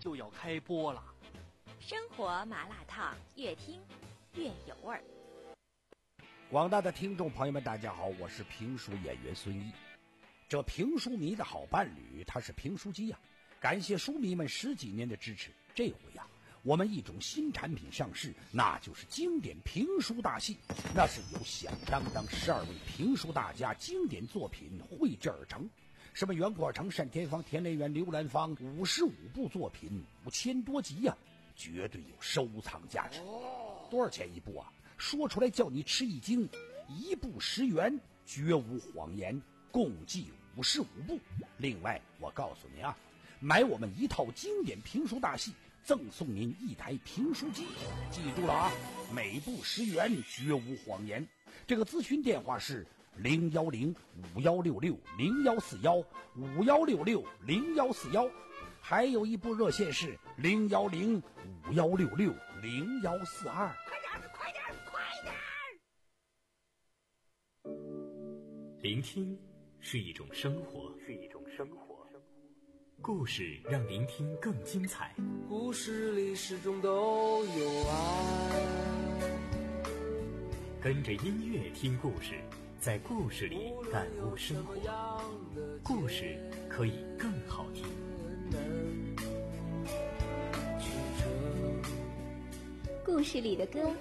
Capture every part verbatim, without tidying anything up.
就要开播了。 生活麻辣烫，越听越有味儿。 广大的听众朋友们，大家好，我是评书演员孙一。这评书迷的好伴侣，他是评书机呀、啊。感谢书迷们十几年的支持，这回呀、啊，我们一种新产品上市，那就是经典评书大戏。那是由响当当十二位评书大家经典作品汇制而成。什么袁国成、单田芳、田连元、刘兰芳，五十五部作品，五千多集呀、啊，绝对有收藏价值。多少钱一部啊？说出来叫你吃一惊，一部十元，绝无谎言，共计五十五部。另外，我告诉你啊，买我们一套经典评书大戏，赠送您一台评书机。记住了啊，每部十元，绝无谎言。这个咨询电话是零幺零五幺六六零幺四幺五幺六六零幺四幺，还有一部热线是零幺零五幺六六零幺四二。 快点，快点，快点！ 聆听是一种生活，是一种生活。故事让聆听更精彩。 故事里始终都有爱。 跟着音乐听故事，在故事里感悟生活。故事可以更好听。 故事里的歌。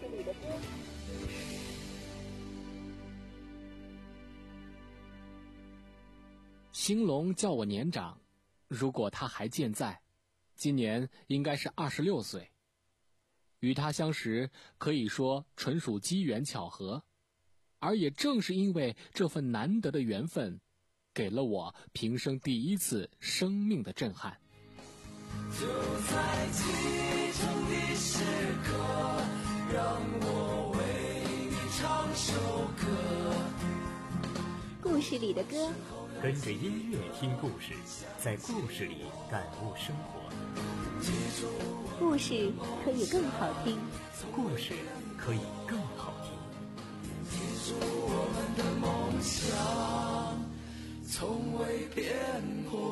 兴隆叫我年长，如果他还健在，今年应该是二十六岁。与他相识，可以说纯属机缘巧合，而也正是因为这份难得的缘分，给了我平生第一次生命的震撼。 就在启程的时刻，让我为你唱首歌。 故事里的歌， 跟着音乐听故事，在故事里感悟生活。 故事可以更好听， 故事可以更好听。 记住我们的梦想从未变过。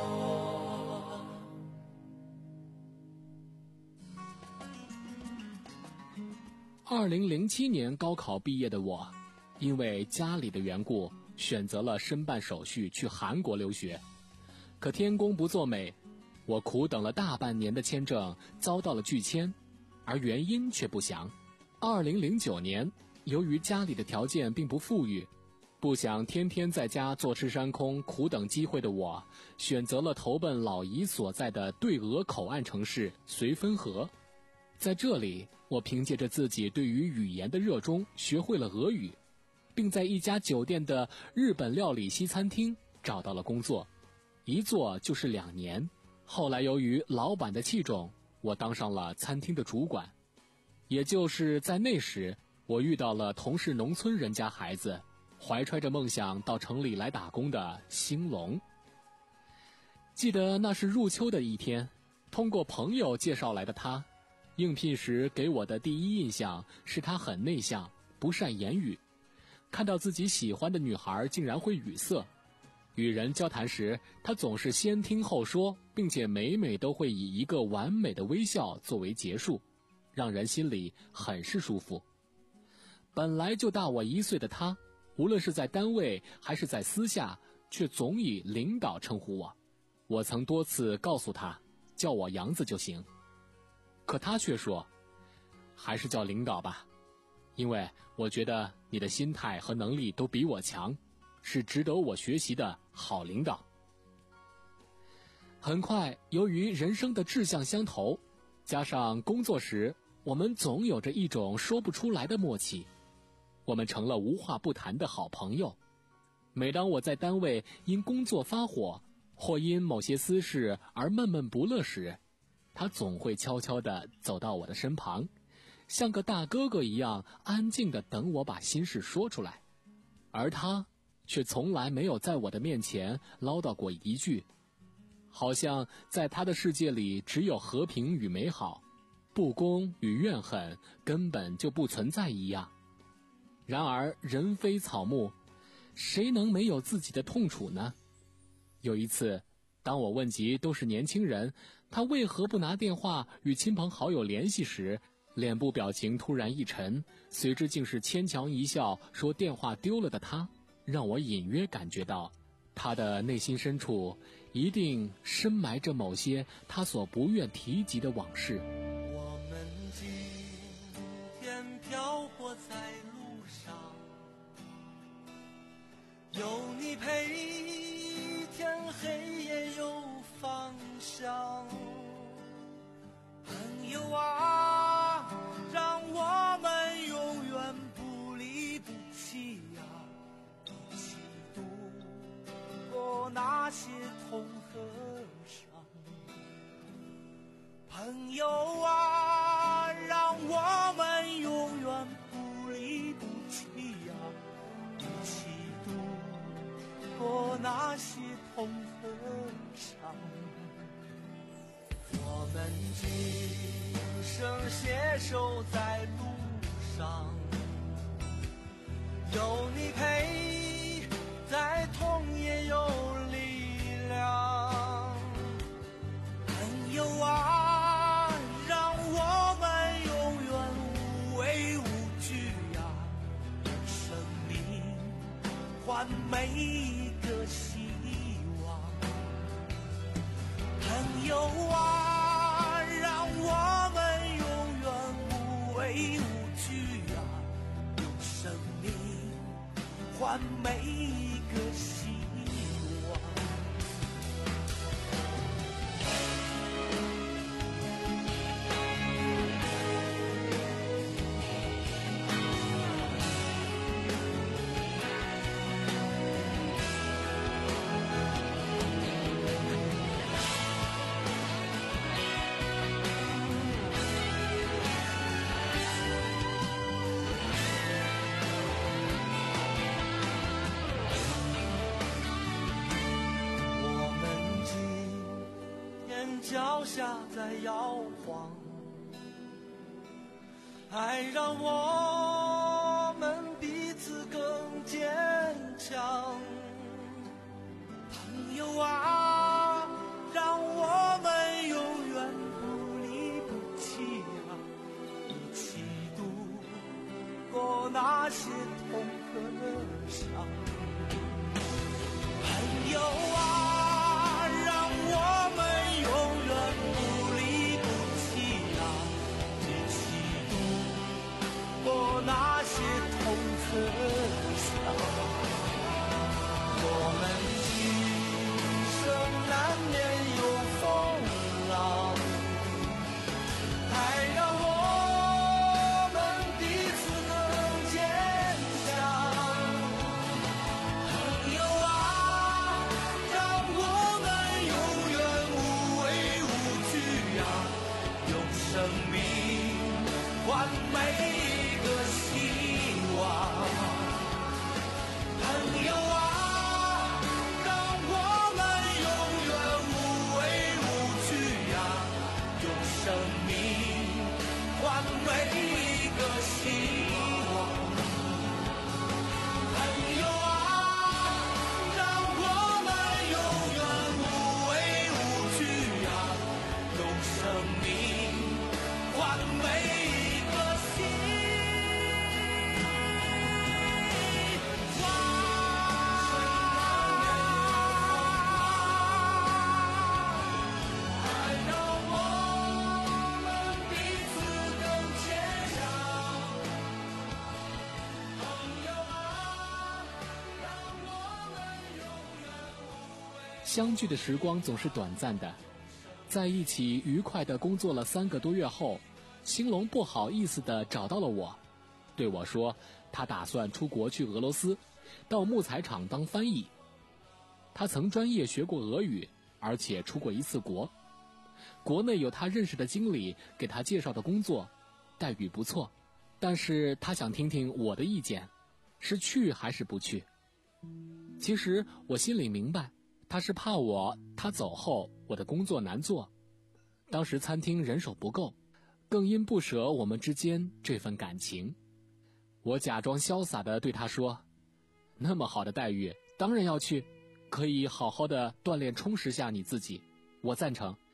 二零零七年高考毕业的我，因为家里的缘故，选择了申办手续去韩国留学。可天公不作美，我苦等了大半年的签证遭到了拒签，而原因却不详。二零零九年，由于家里的条件并不富裕，不想天天在家坐吃山空苦等机会的我，选择了投奔老姨所在的对俄口岸城市绥芬河。在这里，我凭借着自己对于语言的热衷，学会了俄语，并在一家酒店的日本料理西餐厅找到了工作，一做就是两年。后来由于老板的器重，我当上了餐厅的主管。也就是在那时，我遇到了同是农村人家孩子，怀揣着梦想到城里来打工的兴隆。记得那是入秋的一天，通过朋友介绍来的他，应聘时给我的第一印象是他很内向，不善言语，看到自己喜欢的女孩竟然会语塞。与人交谈时，他总是先听后说，并且每每都会以一个完美的微笑作为结束，让人心里很是舒服。本来就大我一岁的他，无论是在单位还是在私下，却总以领导称呼我。我曾多次告诉他，叫我杨子就行，可他却说，还是叫领导吧，因为我觉得你的心态和能力都比我强，是值得我学习的好领导。很快，由于人生的志向相投，加上工作时我们总有着一种说不出来的默契，我们成了无话不谈的好朋友。每当我在单位因工作发火，或因某些私事而闷闷不乐时，他总会悄悄地走到我的身旁，像个大哥哥一样安静地等我把心事说出来。而他却从来没有在我的面前唠叨过一句，好像在他的世界里只有和平与美好，不公与怨恨根本就不存在一样。然而人非草木，谁能没有自己的痛楚呢？有一次，当我问及都是年轻人， 他为何不拿电话与亲朋好友联系时，脸部表情突然一沉，随之竟是牵强一笑说电话丢了的他，让我隐约感觉到他的内心深处一定深埋着某些他所不愿提及的往事。 我们今天漂泊在路上，有你陪，天黑也有方向。朋友啊，让我们永远不离不弃呀、啊，一起度过那些痛和伤。朋友啊，让我们永远不离不弃呀、啊，一起度过那些痛和伤。我们今生携手在路上，有你陪，再痛也有力量。朋友啊，让我们永远无畏无惧呀、啊，用生命换每一个希望。朋友啊，让我们永远无畏无惧啊，用生命换每一个希望。脚下在摇晃，爱让我们彼此更坚强。朋友啊，让我们永远不离不弃啊，一起度过那些痛和伤。朋友啊，让我们永远不离不弃啊，一起度过那些痛和伤。我们今生难免有风浪，还让我们彼此更坚强。朋友啊，让我们永远无畏无惧啊，用生命换每一个希望。朋友啊，让我们永远无畏无惧啊，用生命换每一个希望。朋友啊，让我们永远无畏无惧啊，用生命换每一个希望。爱让我们彼此更坚强。朋友啊，让我们永远无畏。 相聚的时光总是短暂的，在一起愉快地工作了三个多月后，兴隆不好意思地找到了我，对我说他打算出国去俄罗斯，到木材厂当翻译。他曾专业学过俄语，而且出过一次国。国内有他认识的经理给他介绍的工作，待遇不错，但是他想听听我的意见，是去还是不去。其实我心里明白，他是怕我他走后我的工作难做。当时餐厅人手不够，更因不舍我们之间这份感情。我假装潇洒地对他说，那么好的待遇当然要去，可以好好的锻炼充实下你自己，我赞成。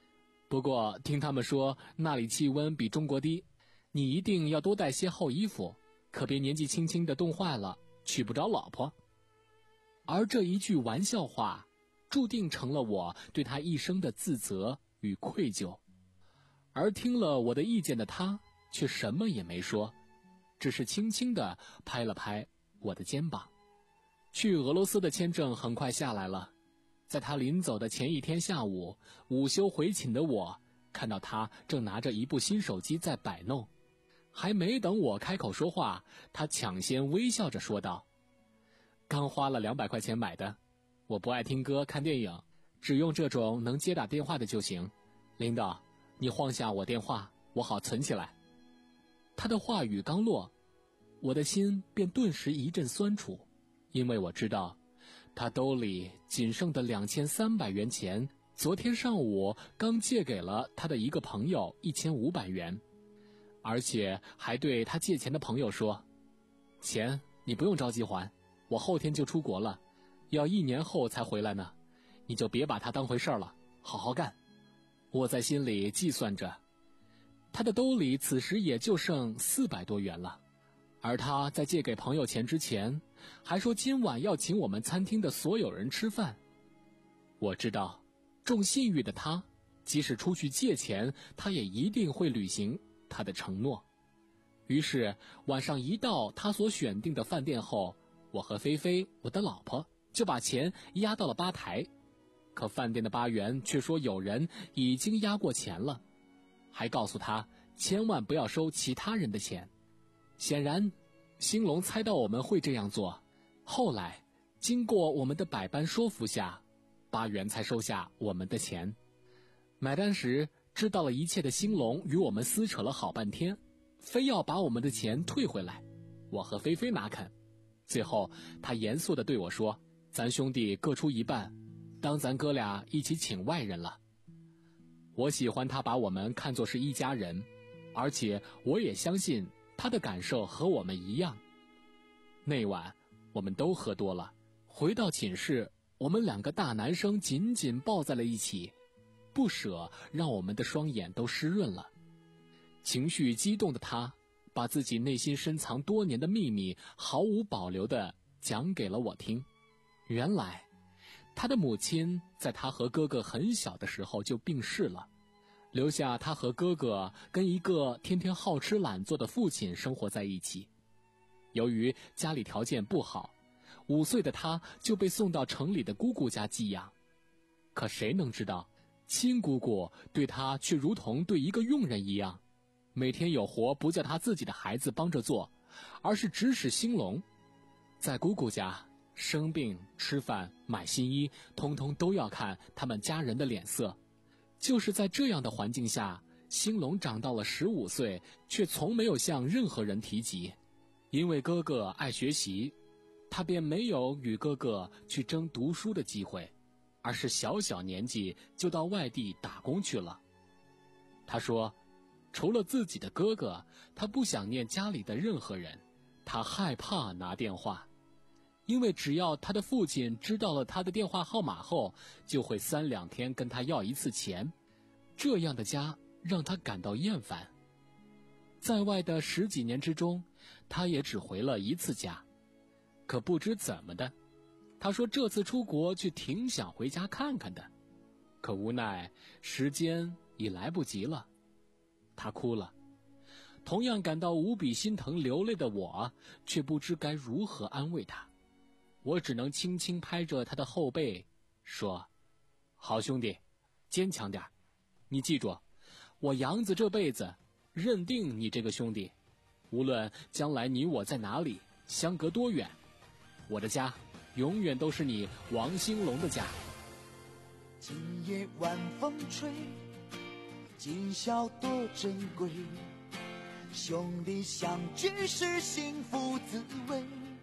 不过听他们说那里气温比中国低，你一定要多带些厚衣服，可别年纪轻轻的冻坏了，娶不着老婆。而这一句玩笑话注定成了我对他一生的自责与愧疚。而听了我的意见的他却什么也没说，只是轻轻地拍了拍我的肩膀。去俄罗斯的签证很快下来了，在他临走的前一天下午，午休回寝的我看到他正拿着一部新手机在摆弄，还没等我开口说话，他抢先微笑着说道：刚花了两百块钱买的，我不爱听歌看电影，只用这种能接打电话的就行。领导，你晃下我电话，我好存起来。他的话语刚落，我的心便顿时一阵酸楚，因为我知道他兜里仅剩的两千三百元钱，昨天上午刚借给了他的一个朋友一千五百元，而且还对他借钱的朋友说：钱你不用着急还，我后天就出国了，要一年后才回来呢，你就别把它当回事了，好好干。我在心里计算着，他的兜里此时也就剩四百多元了，而他在借给朋友钱之前还说今晚要请我们餐厅的所有人吃饭。我知道重信誉的他，即使出去借钱，他也一定会履行他的承诺。于是晚上一到他所选定的饭店后，我和菲菲，我的老婆，就把钱压到了吧台。可饭店的吧员却说有人已经压过钱了，还告诉他千万不要收其他人的钱。显然兴隆猜到我们会这样做，后来经过我们的百般说服下，吧员才收下我们的钱。买单时知道了一切的兴隆与我们撕扯了好半天，非要把我们的钱退回来，我和菲菲哪肯。最后他严肃地对我说：咱兄弟各出一半，当咱哥俩一起请外人了。我喜欢他把我们看作是一家人，而且我也相信他的感受和我们一样。那晚我们都喝多了，回到寝室，我们两个大男生紧紧抱在了一起，不舍让我们的双眼都湿润了。情绪激动的他把自己内心深藏多年的秘密毫无保留地讲给了我听。原来他的母亲在他和哥哥很小的时候就病逝了，留下他和哥哥跟一个天天好吃懒做的父亲生活在一起。由于家里条件不好，五岁的他就被送到城里的姑姑家寄养。可谁能知道，亲姑姑对他却如同对一个佣人一样，每天有活不叫他自己的孩子帮着做，而是指使兴隆。在姑姑家生病吃饭买新衣，通通都要看他们家人的脸色。就是在这样的环境下，兴隆长到了十五岁，却从没有向任何人提及。因为哥哥爱学习，他便没有与哥哥去争读书的机会，而是小小年纪就到外地打工去了。他说除了自己的哥哥，他不想念家里的任何人，他害怕拿电话，因为只要他的父亲知道了他的电话号码后，就会三两天跟他要一次钱。这样的家让他感到厌烦。在外的十几年之中，他也只回了一次家。可不知怎么的，他说这次出国却挺想回家看看的，可无奈时间已来不及了。他哭了。同样感到无比心疼流泪的我，却不知该如何安慰他。我只能轻轻拍着他的后背说：好兄弟，坚强点，你记住，我杨子这辈子认定你这个兄弟，无论将来你我在哪里，相隔多远，我的家永远都是你王兴隆的家。 今夜晚风吹，今宵多珍贵，兄弟相聚是幸福滋味，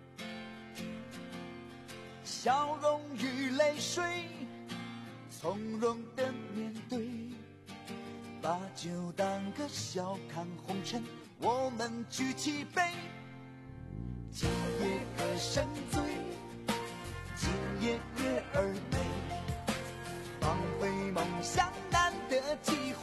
笑容与泪水从容的面对，把酒当歌，笑看红尘，我们举起杯，今夜歌声醉，今夜月儿美，放飞梦想难得机会。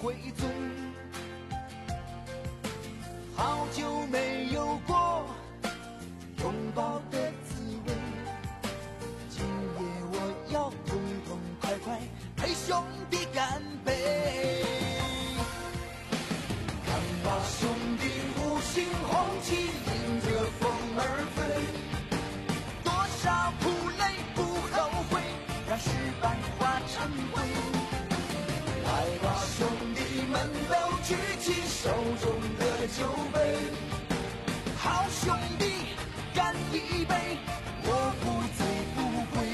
气迎着风而飞，多少苦累不后悔，让失败化成灰。来吧，兄弟们都举起手中的酒杯，好兄弟干一杯，我不醉不归。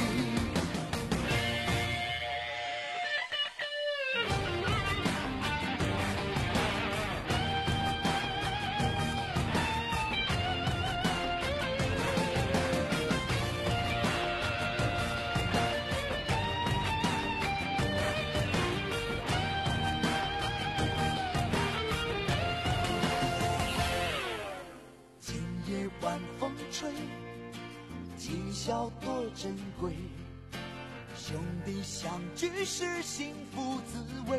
今夜晚风吹，今宵多珍贵，兄弟相聚是幸福滋味，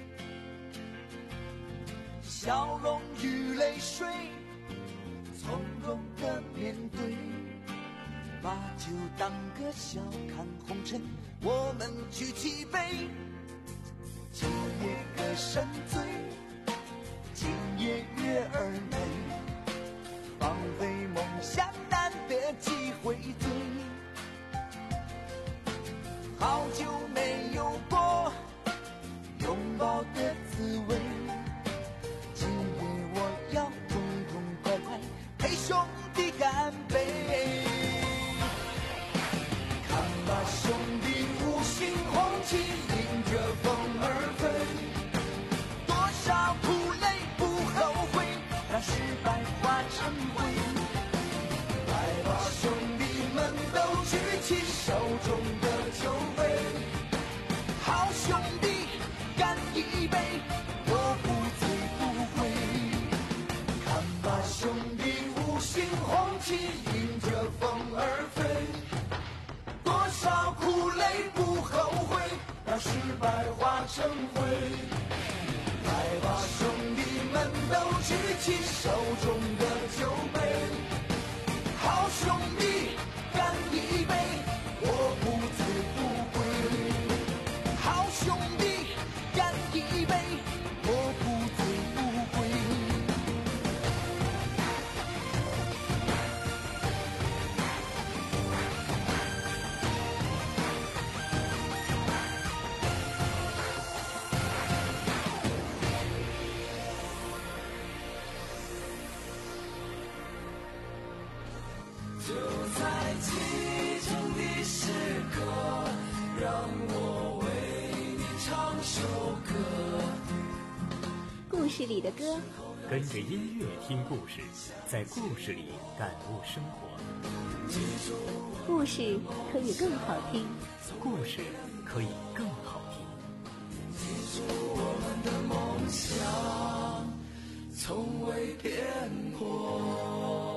笑容与泪水从容的面对，把酒当歌笑看红尘，我们举起杯，今夜歌声醉，今夜月儿美，放飞梦想难得几回醉，好久没有过拥抱的滋味，今夜我要痛痛快快陪兄弟干杯。看吧兄弟，五星红旗迎着风而飞，多少苦累不后悔，让失败化成灰。来吧兄弟们都举起手中的酒杯，好兄弟干一杯，我不醉不归。看吧兄弟，五星红旗迎着风而飞，多少苦累不后悔，让失败化成灰。来吧兄弟们都举起手中的酒杯，好兄弟干一杯，我不醉不归。好兄弟干一杯，我不醉不归。就在其中的时刻，让我为你唱首歌。 故事里的歌， 跟着音乐听故事，在故事里感悟生活。 故事可以更好听。 故事可以更好听。 记住我们的梦想，从未变过。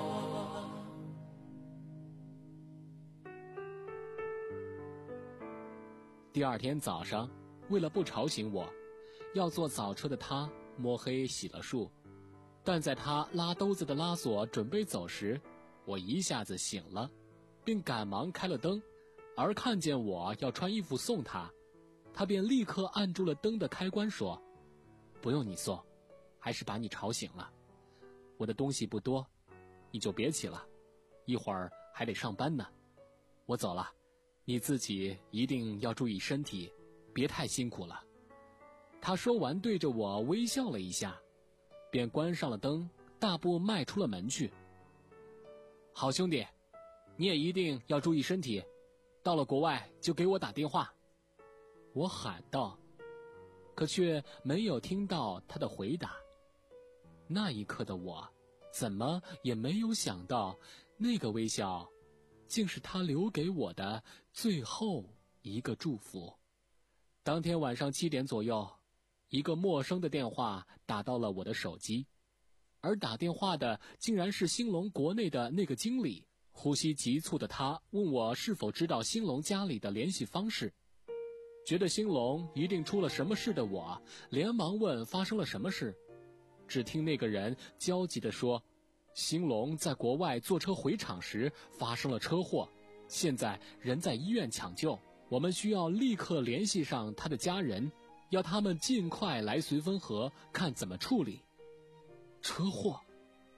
第二天早上，为了不吵醒我，要坐早车的他摸黑洗了漱，但在他拉兜子的拉锁准备走时，我一下子醒了，并赶忙开了灯，而看见我要穿衣服送他，他便立刻按住了灯的开关说：“不用你送，还是把你吵醒了。我的东西不多，你就别起了，一会儿还得上班呢。我走了，你自己一定要注意身体，别太辛苦了。”他说完对着我微笑了一下，便关上了灯，大步迈出了门去。好兄弟，你也一定要注意身体，到了国外就给我打电话。我喊道，可却没有听到他的回答。那一刻的我，怎么也没有想到，那个微笑竟是他留给我的最后一个祝福。当天晚上七点左右，一个陌生的电话打到了我的手机，而打电话的竟然是兴隆国内的那个经理。呼吸急促的他问我是否知道兴隆家里的联系方式。觉得兴隆一定出了什么事的我，连忙问发生了什么事。只听那个人焦急地说，兴隆在国外坐车回厂时发生了车祸，现在人在医院抢救，我们需要立刻联系上他的家人，要他们尽快来绥芬河看怎么处理。车祸？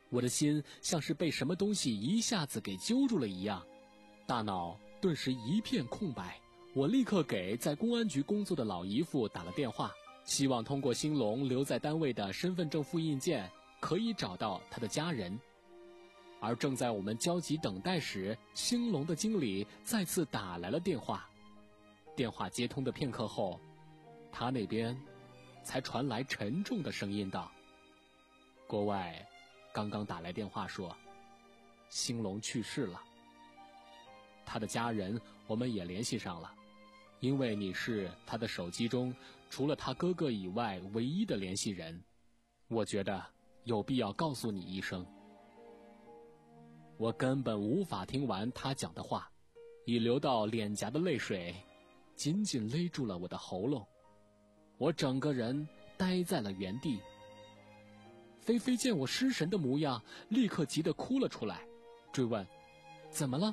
我的心像是被什么东西一下子给揪住了一样，大脑顿时一片空白。我立刻给在公安局工作的老姨父打了电话，希望通过兴隆留在单位的身份证复印件可以找到他的家人。而正在我们焦急等待时，兴隆的经理再次打来了电话。电话接通的片刻后，他那边才传来沉重的声音道：国外刚刚打来电话说兴隆去世了，他的家人我们也联系上了，因为你是他的手机中除了他哥哥以外唯一的联系人，我觉得有必要告诉你一声。我根本无法听完他讲的话，已流到脸颊的泪水紧紧勒住了我的喉咙，我整个人呆在了原地。菲菲见我失神的模样，立刻急得哭了出来，追问：怎么了？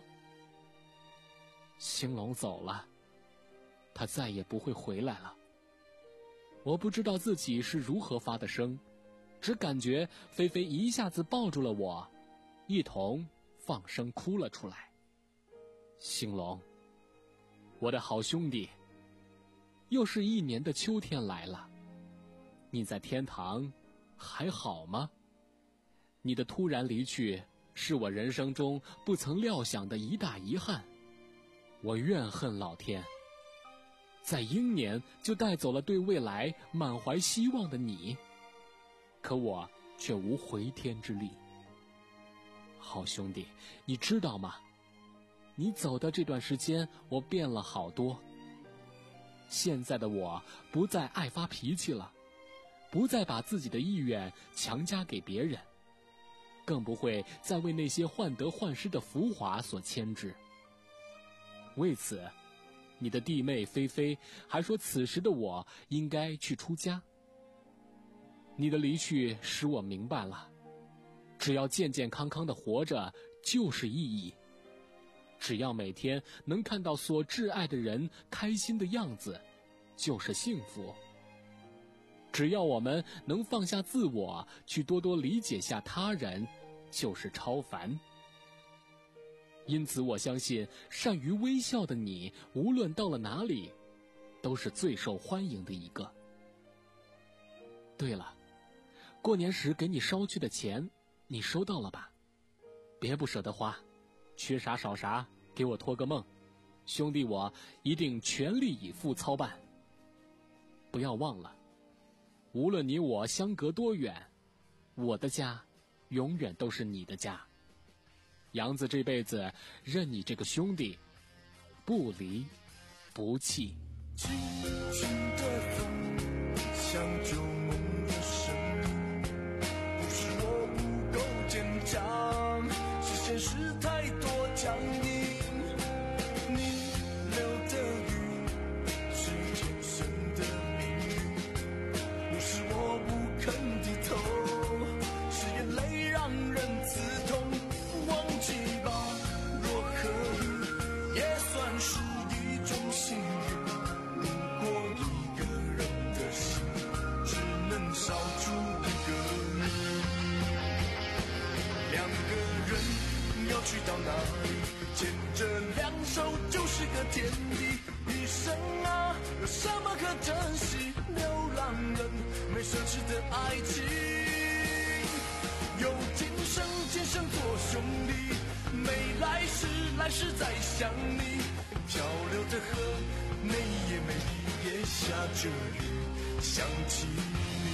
兴隆走了，他再也不会回来了。我不知道自己是如何发的声，只感觉菲菲一下子抱住了我，一同放声哭了出来。兴隆，我的好兄弟，又是一年的秋天来了，你在天堂还好吗？你的突然离去是我人生中不曾料想的一大遗憾，我怨恨老天，在英年就带走了对未来满怀希望的你，可我却无回天之力。好兄弟，你知道吗？你走的这段时间，我变了好多。现在的我不再爱发脾气了，不再把自己的意愿强加给别人，更不会再为那些患得患失的浮华所牵制。为此，你的弟妹菲菲还说此时的我应该去出家。你的离去使我明白了，只要健健康康的活着就是意义，只要每天能看到所挚爱的人开心的样子就是幸福，只要我们能放下自我，去多多理解下他人，就是超凡。因此我相信善于微笑的你，无论到了哪里都是最受欢迎的一个。对了，过年时给你捎去的钱你收到了吧？别不舍得花，缺啥少啥给我托个梦，兄弟我一定全力以赴操办。不要忘了，无论你我相隔多远，我的家永远都是你的家。杨子这辈子认你这个兄弟，不离不弃。 轻轻的风，像旧梦的声，不是我不够坚强，是现实太多僵硬。你留的雨是天生的命运，不是我不肯低头，是眼泪让人刺痛。忘记吧，若可以，也算是一种幸运。如果一个人的心只能少出一个人，两个人要去到哪里？牵着两手就是个天地。一生啊，有什么可珍惜？流浪人没奢侈的爱情，有今生今生做兄弟，没来世来世再想你。漂流的河，每夜每夜下着雨，想起你。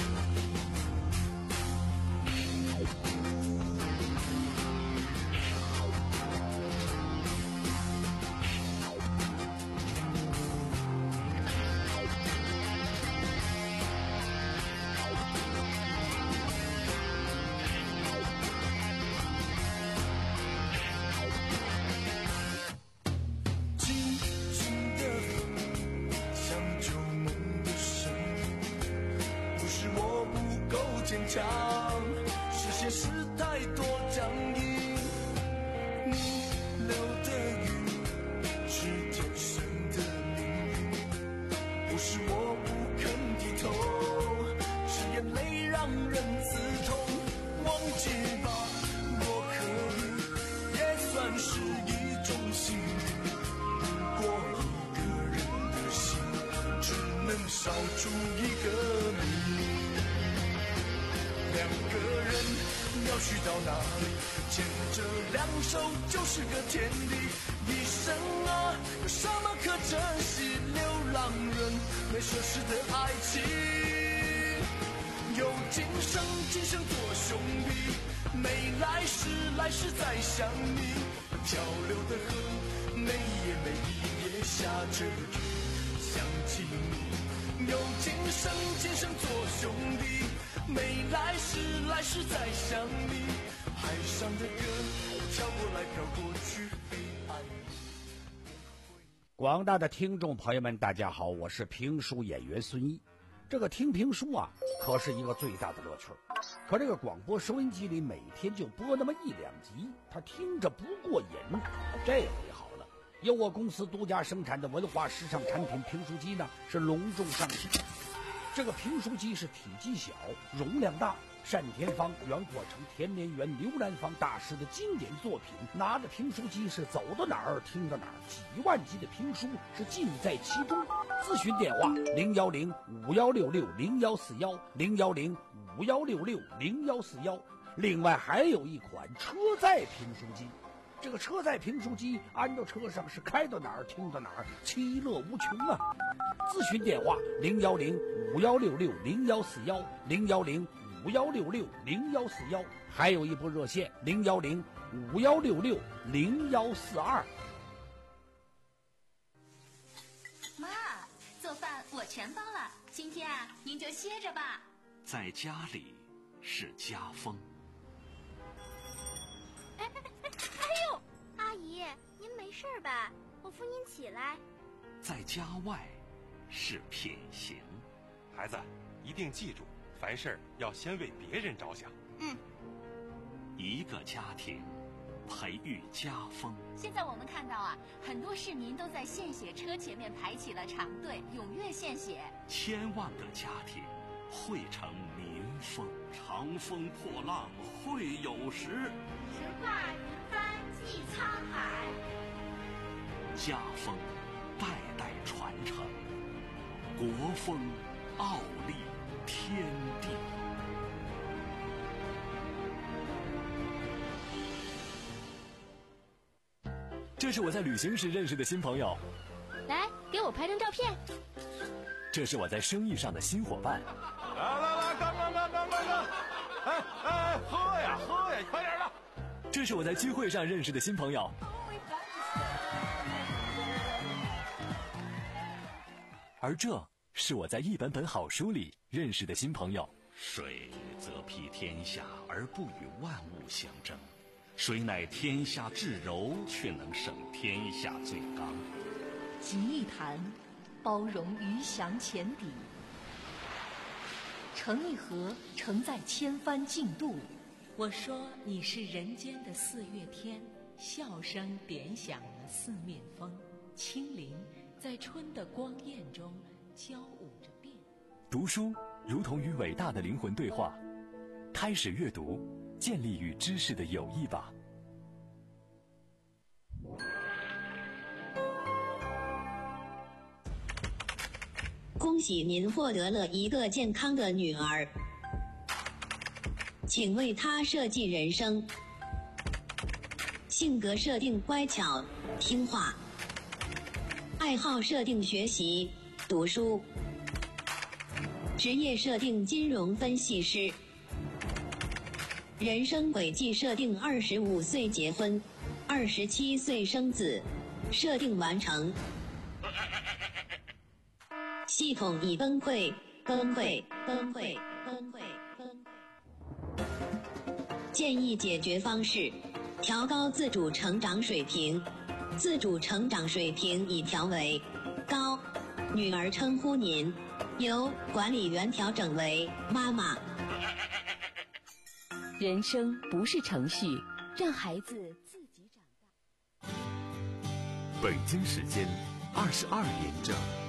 坚强，是现实太多僵硬。你流的雨是天生的命运，不是我不肯低头，是眼泪让人刺痛。忘记出一个谜。两个人要去到哪里？牵着两手就是个天地。一生啊，有什么可珍惜？流浪人没奢侈的爱情，有今生今生做兄弟，没来世来世再相依。漂流的河，每夜每夜下着雨，想起你。有今生今生做兄弟，没来世来世再相依。海上的歌飘过来飘过去，彼岸。 广大的听众朋友们大家好，我是评书演员孙一。这个听评书啊可是一个最大的乐趣，可这个广播收音机里每天就播那么一两集，他听着不过瘾。这回好了，由我公司独家生产的文化时尚产品评书机呢是隆重上市。这个评书机是体积小，容量大，单田芳、袁阔成、田连元、刘兰芳大师的经典作品，拿着评书机是走到哪儿听到哪儿，几万集的评书是尽在其中。咨询电话零幺零五幺六六零幺四幺零幺零五幺六六零幺四幺。另外还有一款车载评书机，这个车载评书机安到车上是开到哪儿听到哪儿，其乐无穷啊！咨询电话零幺零五幺六六零幺四幺零幺零五幺六六零幺四幺，还有一部热线零幺零五幺六六零幺四二。 妈，做饭我全包了，今天啊您就歇着吧。 在家里是家风。 哎哎哎哎呦，阿姨，您没事吧？我扶您起来。 在家外是品行。 孩子，一定记住，凡事要先为别人着想。 嗯。 一个家庭培育家风。 现在我们看到啊，很多市民都在献血车前面排起了长队，踊跃献血。 千万个家庭汇成民风。长风破浪会有时， 神话云帆济沧海。 家风代代传承，国风傲立天地。 这是我在旅行时认识的新朋友， 来给我拍张照片。 这是我在生意上的新伙伴。 来来来，干干干干干干！哎哎，喝呀喝呀，快点的！ 这是我在聚会上认识的新朋友。而这是我在一本本好书里认识的新朋友。 水则披天下而不与万物相争，谁乃天下至柔，却能胜天下最刚。 集一坛，包容鱼翔浅底；成一河，承载千帆竞渡。我说你是人间的四月天，笑声点响了四面风，轻灵在春的光艳中交舞着变。 读书如同与伟大的灵魂对话，开始阅读，建立与知识的友谊吧。 恭喜您获得了一个健康的女儿，请为她设计人生。性格设定乖巧听话，爱好设定学习读书，职业设定金融分析师，人生轨迹设定二十五岁结婚，二十七岁生子，设定完成。系统已崩溃，崩溃，崩溃，崩溃，崩溃。建议解决方式：调高自主成长水平。自主成长水平已调为高，女儿称呼您，由管理员调整为妈妈。 人生不是程序，让孩子自己长大。 北京时间二十二点整。